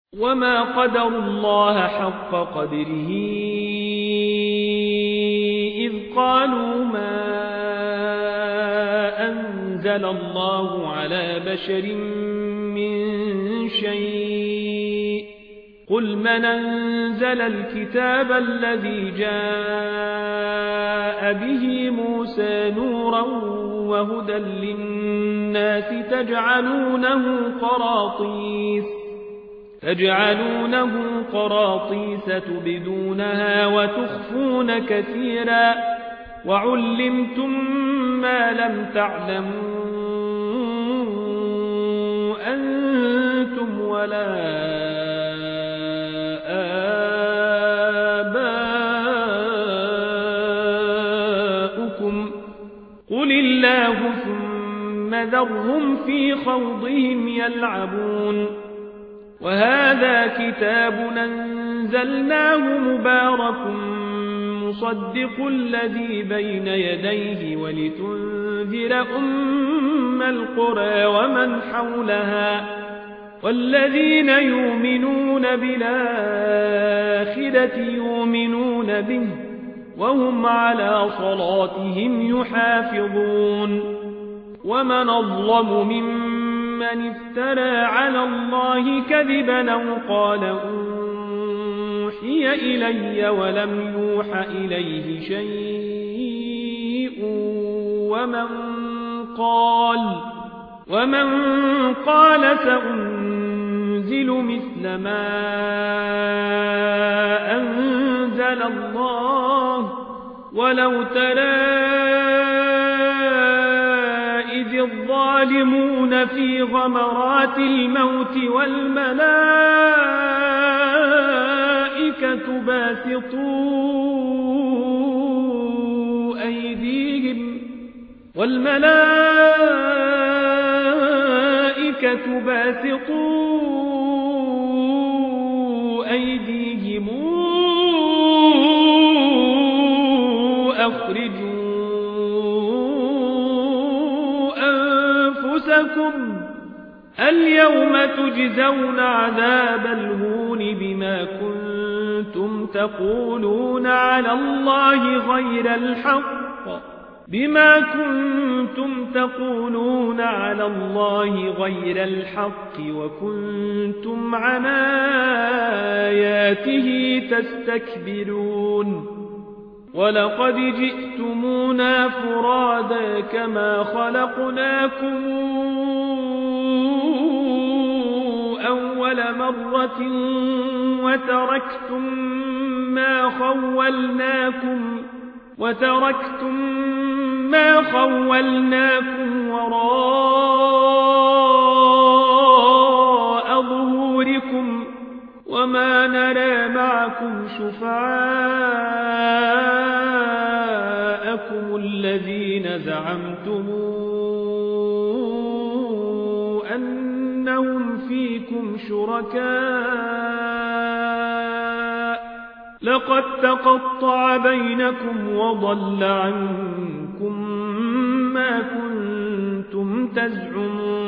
وما قدروا الله حق قدره إذ قالوا ما أنزل الله على بشر من شيء قل من أنزل الكتاب الذي جاء به موسى نورا وهدى للناس تجعلونه قراطيس تبدونها وتخفون كثيرا وعلمتم ما لم تعلموا أنتم ولا آباؤكم قل الله ثم ذرهم في خوضهم يلعبون وهذا كتاب أنزلناه مبارك مصدق الذي بين يديه ولتنذر أم القرى ومن حولها والذين يؤمنون بالآخرة يؤمنون به وهم على صلاتهم يحافظون ومن أظلم ممن افترى على الله كذبا أو قال أوحي إلي ولم يوح إليه شيء ومن قال سأنزل مثل ما أنزل الله ولو ترى إذ الظالمون في غمرات الموت والملائكة باسطوا أيديهم أخرجوا أنفسكم اليوم تجزون عذاب الهون بما كنتم تقولون على الله غير الحق وكنتم عن آياته تستكبرون ولقد جئتمونا فرادا كما خلقناكم أول مرة وتركتم ما خولناكم وراء ظهوركم وما نرى معكم شفعاءكم الذين زعمتم أنهم فيكم شركاء لقد تقطع بينكم وضل عنكم ما كنتم تزعمون